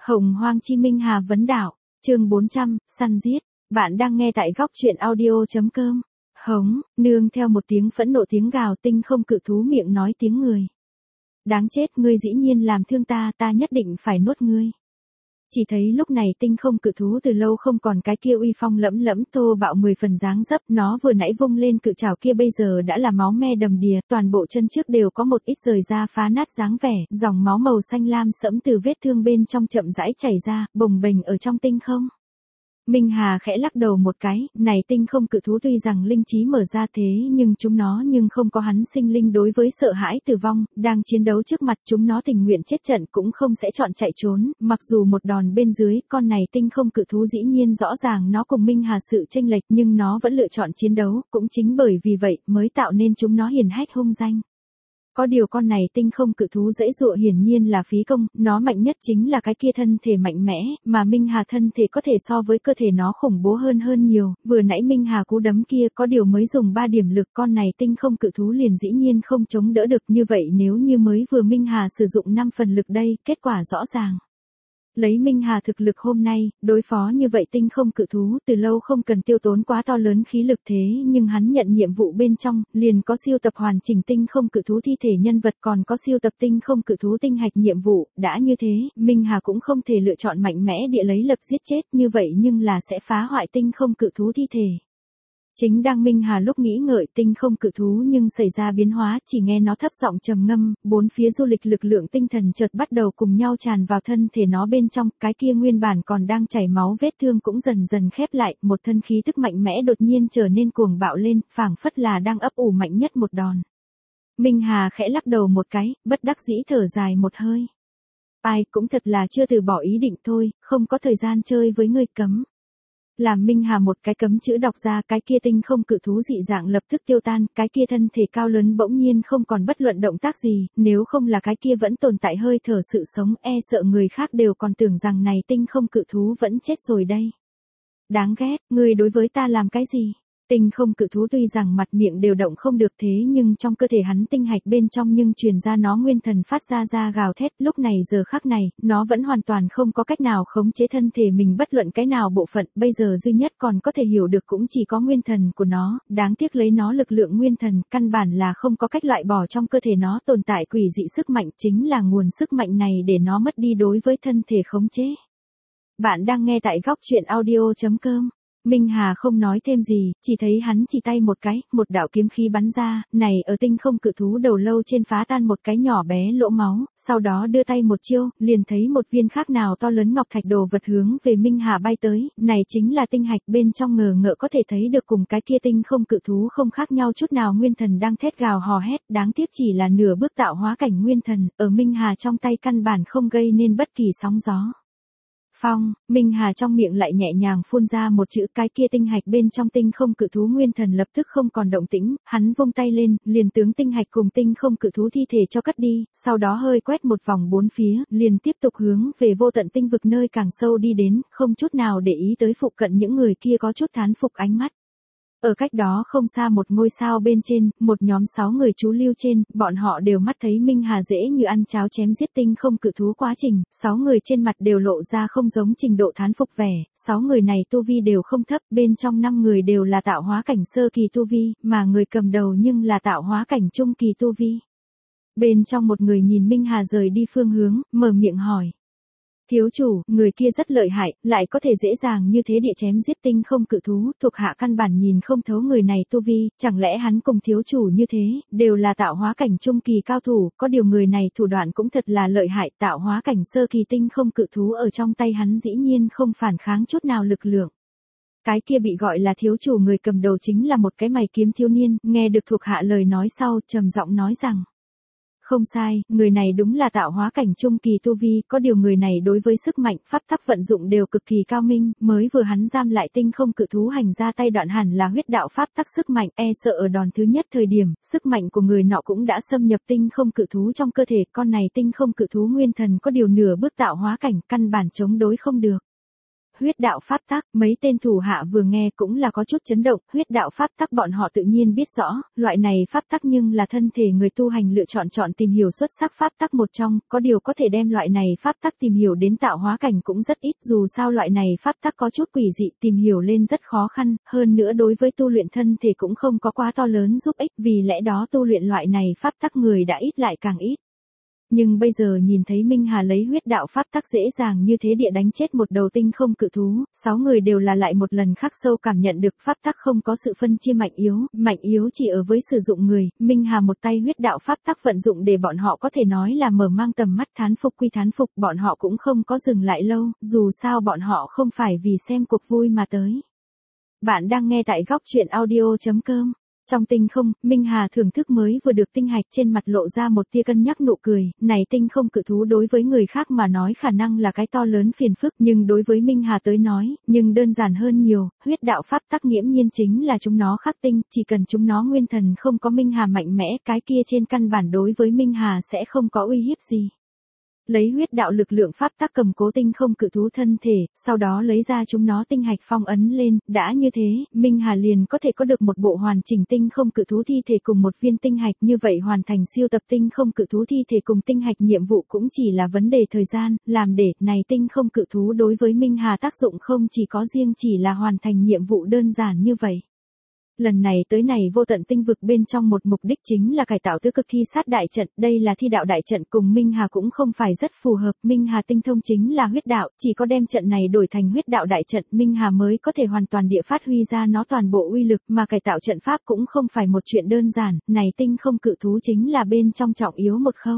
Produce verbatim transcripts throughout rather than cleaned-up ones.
Hồng Hoang Chi Minh Hà vấn đảo, chương bốn trăm, săn giết. Bạn đang nghe tại góc truyện audio.com. Hống, nương theo một tiếng phẫn nộ tiếng gào, tinh không cự thú miệng nói tiếng người. Đáng chết, ngươi dĩ nhiên làm thương ta, ta nhất định phải nuốt ngươi. Chỉ thấy lúc này tinh không cự thú từ lâu không còn cái kia uy phong lẫm lẫm thô bạo mười phần dáng dấp, nó vừa nãy vung lên cự trảo kia bây giờ đã là máu me đầm đìa, toàn bộ chân trước đều có một ít rời ra phá nát dáng vẻ, dòng máu màu xanh lam sẫm từ vết thương bên trong chậm rãi chảy ra, bồng bềnh ở trong tinh không. Minh Hà khẽ lắc đầu một cái, này tinh không cự thú tuy rằng linh trí mở ra thế nhưng chúng nó nhưng không có hắn sinh linh đối với sợ hãi tử vong, đang chiến đấu trước mặt chúng nó tình nguyện chết trận cũng không sẽ chọn chạy trốn, mặc dù một đòn bên dưới, con này tinh không cự thú dĩ nhiên rõ ràng nó cùng Minh Hà sự chênh lệch nhưng nó vẫn lựa chọn chiến đấu, cũng chính bởi vì vậy mới tạo nên chúng nó hiển hách hung danh. Có điều con này tinh không cự thú dễ dụa hiển nhiên là phí công, nó mạnh nhất chính là cái kia thân thể mạnh mẽ, mà Minh Hà thân thể có thể so với cơ thể nó khủng bố hơn hơn nhiều, vừa nãy Minh Hà cú đấm kia có điều mới dùng ba điểm lực con này tinh không cự thú liền dĩ nhiên không chống đỡ được như vậy nếu như mới vừa Minh Hà sử dụng năm phần lực đây, kết quả rõ ràng. Lấy Minh Hà thực lực hôm nay, đối phó như vậy tinh không cự thú từ lâu không cần tiêu tốn quá to lớn khí lực thế nhưng hắn nhận nhiệm vụ bên trong, liền có siêu tập hoàn chỉnh tinh không cự thú thi thể nhân vật còn có siêu tập tinh không cự thú tinh hạch nhiệm vụ, đã như thế, Minh Hà cũng không thể lựa chọn mạnh mẽ địa lấy lập giết chết như vậy nhưng là sẽ phá hoại tinh không cự thú thi thể. Chính đang Minh Hà lúc nghĩ ngợi tinh không cự thú nhưng xảy ra biến hóa, chỉ nghe nó thấp giọng trầm ngâm, bốn phía du lịch lực lượng tinh thần chợt bắt đầu cùng nhau tràn vào thân thể nó bên trong, cái kia nguyên bản còn đang chảy máu vết thương cũng dần dần khép lại, một thân khí tức mạnh mẽ đột nhiên trở nên cuồng bạo lên, phảng phất là đang ấp ủ mạnh nhất một đòn. Minh Hà khẽ lắc đầu một cái, bất đắc dĩ thở dài một hơi. Ai cũng thật là chưa từ bỏ ý định thôi, không có thời gian chơi với ngươi cấm. Làm Minh Hà một cái cấm chữ đọc ra cái kia tinh không cự thú dị dạng lập tức tiêu tan, cái kia thân thể cao lớn bỗng nhiên không còn bất luận động tác gì, nếu không là cái kia vẫn tồn tại hơi thở sự sống e sợ người khác đều còn tưởng rằng này tinh không cự thú vẫn chết rồi đây. Đáng ghét, người đối với ta làm cái gì? Tinh không cự thú tuy rằng mặt miệng đều động không được thế nhưng trong cơ thể hắn tinh hạch bên trong nhưng truyền ra nó nguyên thần phát ra ra gào thét, lúc này giờ khắc này, nó vẫn hoàn toàn không có cách nào khống chế thân thể mình bất luận cái nào bộ phận, bây giờ duy nhất còn có thể hiểu được cũng chỉ có nguyên thần của nó, đáng tiếc lấy nó lực lượng nguyên thần, căn bản là không có cách loại bỏ trong cơ thể nó tồn tại quỷ dị sức mạnh, chính là nguồn sức mạnh này để nó mất đi đối với thân thể khống chế. Bạn đang nghe tại góc truyện audio.com. Minh Hà không nói thêm gì, chỉ thấy hắn chỉ tay một cái, một đạo kiếm khí bắn ra, này ở tinh không cự thú đầu lâu trên phá tan một cái nhỏ bé lỗ máu, sau đó đưa tay một chiêu, liền thấy một viên khác nào to lớn ngọc thạch đồ vật hướng về Minh Hà bay tới, này chính là tinh hạch bên trong ngờ ngợ có thể thấy được cùng cái kia tinh không cự thú không khác nhau chút nào nguyên thần đang thét gào hò hét, đáng tiếc chỉ là nửa bước tạo hóa cảnh nguyên thần, ở Minh Hà trong tay căn bản không gây nên bất kỳ sóng gió. Phong, Minh Hà trong miệng lại nhẹ nhàng phun ra một chữ cái kia tinh hạch bên trong tinh không cự thú nguyên thần lập tức không còn động tĩnh, hắn vung tay lên, liền tướng tinh hạch cùng tinh không cự thú thi thể cho cắt đi, sau đó hơi quét một vòng bốn phía, liền tiếp tục hướng về vô tận tinh vực nơi càng sâu đi đến, không chút nào để ý tới phụ cận những người kia có chút thán phục ánh mắt. Ở cách đó không xa một ngôi sao bên trên, một nhóm sáu người trú lưu trên, bọn họ đều mắt thấy Minh Hà dễ như ăn cháo chém giết tinh không cự thú quá trình, sáu người trên mặt đều lộ ra không giống trình độ thán phục vẻ, sáu người này tu vi đều không thấp, bên trong năm người đều là tạo hóa cảnh sơ kỳ tu vi, mà người cầm đầu nhưng là tạo hóa cảnh trung kỳ tu vi. Bên trong một người nhìn Minh Hà rời đi phương hướng, mở miệng hỏi. Thiếu chủ, người kia rất lợi hại, lại có thể dễ dàng như thế địa chém giết tinh không cự thú, thuộc hạ căn bản nhìn không thấu người này tu vi, chẳng lẽ hắn cùng thiếu chủ như thế, đều là tạo hóa cảnh trung kỳ cao thủ, có điều người này thủ đoạn cũng thật là lợi hại, tạo hóa cảnh sơ kỳ tinh không cự thú ở trong tay hắn dĩ nhiên không phản kháng chút nào lực lượng. Cái kia bị gọi là thiếu chủ người cầm đầu chính là một cái mày kiếm thiếu niên, nghe được thuộc hạ lời nói sau, trầm giọng nói rằng. Không sai, người này đúng là tạo hóa cảnh trung kỳ tu vi, có điều người này đối với sức mạnh, pháp tắc vận dụng đều cực kỳ cao minh, mới vừa hắn giam lại tinh không cự thú hành ra tay đoạn hẳn là huyết đạo pháp tắc sức mạnh, e sợ ở đòn thứ nhất thời điểm, sức mạnh của người nọ cũng đã xâm nhập tinh không cự thú trong cơ thể, con này tinh không cự thú nguyên thần có điều nửa bước tạo hóa cảnh, căn bản chống đối không được. Huyết đạo pháp tắc, mấy tên thủ hạ vừa nghe cũng là có chút chấn động, huyết đạo pháp tắc bọn họ tự nhiên biết rõ, loại này pháp tắc nhưng là thân thể người tu hành lựa chọn chọn tìm hiểu xuất sắc pháp tắc một trong, có điều có thể đem loại này pháp tắc tìm hiểu đến tạo hóa cảnh cũng rất ít, dù sao loại này pháp tắc có chút quỷ dị, tìm hiểu lên rất khó khăn, hơn nữa đối với tu luyện thân thể cũng không có quá to lớn giúp ích, vì lẽ đó tu luyện loại này pháp tắc người đã ít lại càng ít. Nhưng bây giờ nhìn thấy Minh Hà lấy huyết đạo pháp tắc dễ dàng như thế địa đánh chết một đầu tinh không cự thú, sáu người đều là lại một lần khắc sâu cảm nhận được pháp tắc không có sự phân chia mạnh yếu, mạnh yếu chỉ ở với sử dụng người, Minh Hà một tay huyết đạo pháp tắc vận dụng để bọn họ có thể nói là mở mang tầm mắt, thán phục quy thán phục, bọn họ cũng không có dừng lại lâu, dù sao bọn họ không phải vì xem cuộc vui mà tới. Bạn đang nghe tại góc truyện audio chấm com. Trong tinh không, Minh Hà thưởng thức mới vừa được tinh hạch, trên mặt lộ ra một tia cân nhắc nụ cười, này tinh không cự thú đối với người khác mà nói khả năng là cái to lớn phiền phức, nhưng đối với Minh Hà tới nói, nhưng đơn giản hơn nhiều, huyết đạo pháp tắc nghiễm nhiên chính là chúng nó khắc tinh, chỉ cần chúng nó nguyên thần không có Minh Hà mạnh mẽ, cái kia trên căn bản đối với Minh Hà sẽ không có uy hiếp gì. Lấy huyết đạo lực lượng pháp tắc cầm cố tinh không cự thú thân thể, sau đó lấy ra chúng nó tinh hạch phong ấn lên, đã như thế, Minh Hà liền có thể có được một bộ hoàn chỉnh tinh không cự thú thi thể cùng một viên tinh hạch, như vậy hoàn thành siêu tập tinh không cự thú thi thể cùng tinh hạch nhiệm vụ cũng chỉ là vấn đề thời gian, làm để, này tinh không cự thú đối với Minh Hà tác dụng không chỉ có riêng chỉ là hoàn thành nhiệm vụ đơn giản như vậy. Lần này tới này vô tận tinh vực bên trong một mục đích chính là cải tạo tứ cực thi sát đại trận, đây là thi đạo đại trận cùng Minh Hà cũng không phải rất phù hợp, Minh Hà tinh thông chính là huyết đạo, chỉ có đem trận này đổi thành huyết đạo đại trận, Minh Hà mới có thể hoàn toàn địa phát huy ra nó toàn bộ uy lực, mà cải tạo trận pháp cũng không phải một chuyện đơn giản, này tinh không cự thú chính là bên trong trọng yếu một khâu.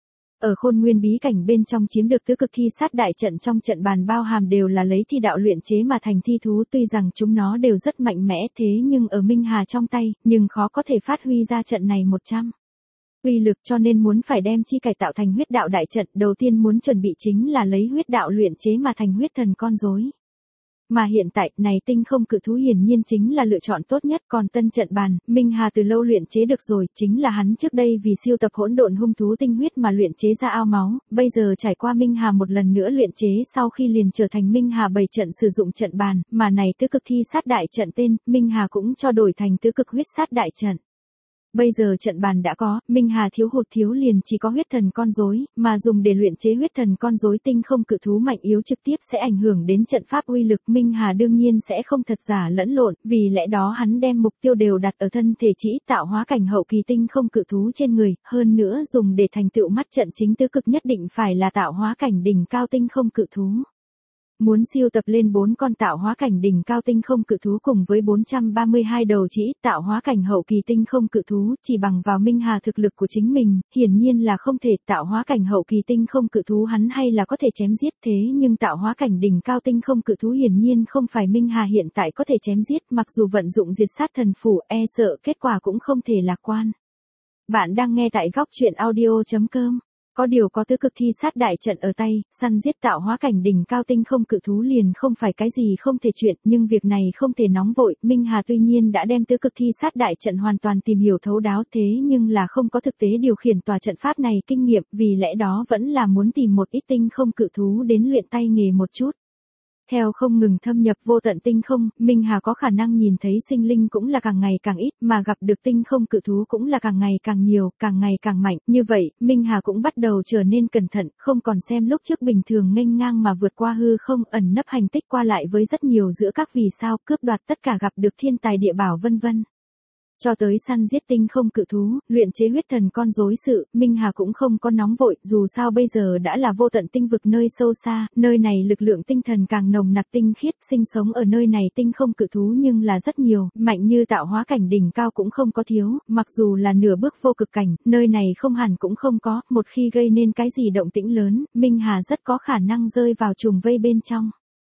Ở khôn nguyên bí cảnh bên trong chiếm được tứ cực thi sát đại trận trong trận bàn bao hàm đều là lấy thi đạo luyện chế mà thành thi thú, tuy rằng chúng nó đều rất mạnh mẽ thế nhưng ở Minh Hà trong tay, nhưng khó có thể phát huy ra trận này một trăm uy lực, cho nên muốn phải đem chi cải tạo thành huyết đạo đại trận, đầu tiên muốn chuẩn bị chính là lấy huyết đạo luyện chế mà thành huyết thần con rối. Mà hiện tại, này tinh không cự thú hiển nhiên chính là lựa chọn tốt nhất, còn tân trận bàn, Minh Hà từ lâu luyện chế được rồi, chính là hắn trước đây vì siêu tập hỗn độn hung thú tinh huyết mà luyện chế ra ao máu, bây giờ trải qua Minh Hà một lần nữa luyện chế sau khi liền trở thành Minh Hà bảy trận sử dụng trận bàn, mà này tứ cực thi sát đại trận tên, Minh Hà cũng cho đổi thành tứ cực huyết sát đại trận. Bây giờ trận bàn đã có, Minh Hà thiếu hụt thiếu liền chỉ có huyết thần con rối, mà dùng để luyện chế huyết thần con rối tinh không cự thú mạnh yếu trực tiếp sẽ ảnh hưởng đến trận pháp uy lực, Minh Hà đương nhiên sẽ không thật giả lẫn lộn, vì lẽ đó hắn đem mục tiêu đều đặt ở thân thể chỉ tạo hóa cảnh hậu kỳ tinh không cự thú trên người, hơn nữa dùng để thành tựu mắt trận chính tứ cực nhất định phải là tạo hóa cảnh đỉnh cao tinh không cự thú. Muốn siêu tập lên bốn con tạo hóa cảnh đỉnh cao tinh không cự thú cùng với bốn trăm ba mươi hai đầu chỉ tạo hóa cảnh hậu kỳ tinh không cự thú, chỉ bằng vào Minh Hà thực lực của chính mình, hiển nhiên là không thể. Tạo hóa cảnh hậu kỳ tinh không cự thú hắn hay là có thể chém giết, thế nhưng tạo hóa cảnh đỉnh cao tinh không cự thú hiển nhiên không phải Minh Hà hiện tại có thể chém giết, mặc dù vận dụng diệt sát thần phủ, e sợ kết quả cũng không thể lạc quan. Bạn đang nghe tại góc truyện audio chấm com. Có điều có tứ cực thi sát đại trận ở tay, săn giết tạo hóa cảnh đỉnh cao tinh không cự thú liền không phải cái gì không thể chuyện, nhưng việc này không thể nóng vội, Minh Hà tuy nhiên đã đem tứ cực thi sát đại trận hoàn toàn tìm hiểu thấu đáo thế nhưng là không có thực tế điều khiển tòa trận pháp này kinh nghiệm, vì lẽ đó vẫn là muốn tìm một ít tinh không cự thú đến luyện tay nghề một chút. Theo không ngừng thâm nhập vô tận tinh không, Minh Hà có khả năng nhìn thấy sinh linh cũng là càng ngày càng ít, mà gặp được tinh không cự thú cũng là càng ngày càng nhiều, càng ngày càng mạnh. Như vậy, Minh Hà cũng bắt đầu trở nên cẩn thận, không còn xem lúc trước bình thường nghênh ngang mà vượt qua hư không, ẩn nấp hành tích qua lại với rất nhiều giữa các vì sao, cướp đoạt tất cả gặp được thiên tài địa bảo vân vân. Cho tới săn giết tinh không cự thú, luyện chế huyết thần con rối sự, Minh Hà cũng không có nóng vội, dù sao bây giờ đã là vô tận tinh vực nơi sâu xa, nơi này lực lượng tinh thần càng nồng nặc tinh khiết, sinh sống ở nơi này tinh không cự thú nhưng là rất nhiều, mạnh như tạo hóa cảnh đỉnh cao cũng không có thiếu, mặc dù là nửa bước vô cực cảnh, nơi này không hẳn cũng không có, một khi gây nên cái gì động tĩnh lớn, Minh Hà rất có khả năng rơi vào trùng vây bên trong.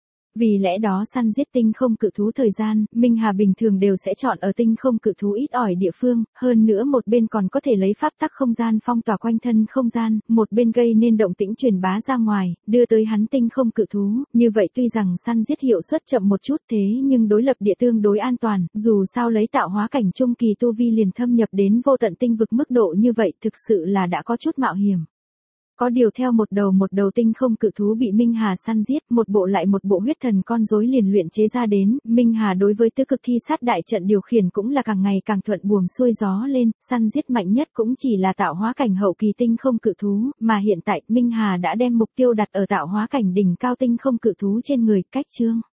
Vì lẽ đó săn giết tinh không cự thú thời gian, Minh Hà bình thường đều sẽ chọn ở tinh không cự thú ít ỏi địa phương, hơn nữa một bên còn có thể lấy pháp tắc không gian phong tỏa quanh thân không gian, một bên gây nên động tĩnh truyền bá ra ngoài, đưa tới hắn tinh không cự thú, như vậy tuy rằng săn giết hiệu suất chậm một chút thế nhưng đối lập địa tương đối an toàn, dù sao lấy tạo hóa cảnh trung kỳ tu vi liền thâm nhập đến vô tận tinh vực mức độ như vậy thực sự là đã có chút mạo hiểm. Có điều theo một đầu một đầu tinh không cự thú bị Minh Hà săn giết, một bộ lại một bộ huyết thần con rối liền luyện chế ra đến, Minh Hà đối với tứ cực thi sát đại trận điều khiển cũng là càng ngày càng thuận buồm xuôi gió lên, săn giết mạnh nhất cũng chỉ là tạo hóa cảnh hậu kỳ tinh không cự thú, mà hiện tại Minh Hà đã đem mục tiêu đặt ở tạo hóa cảnh đỉnh cao tinh không cự thú trên người, cách chương.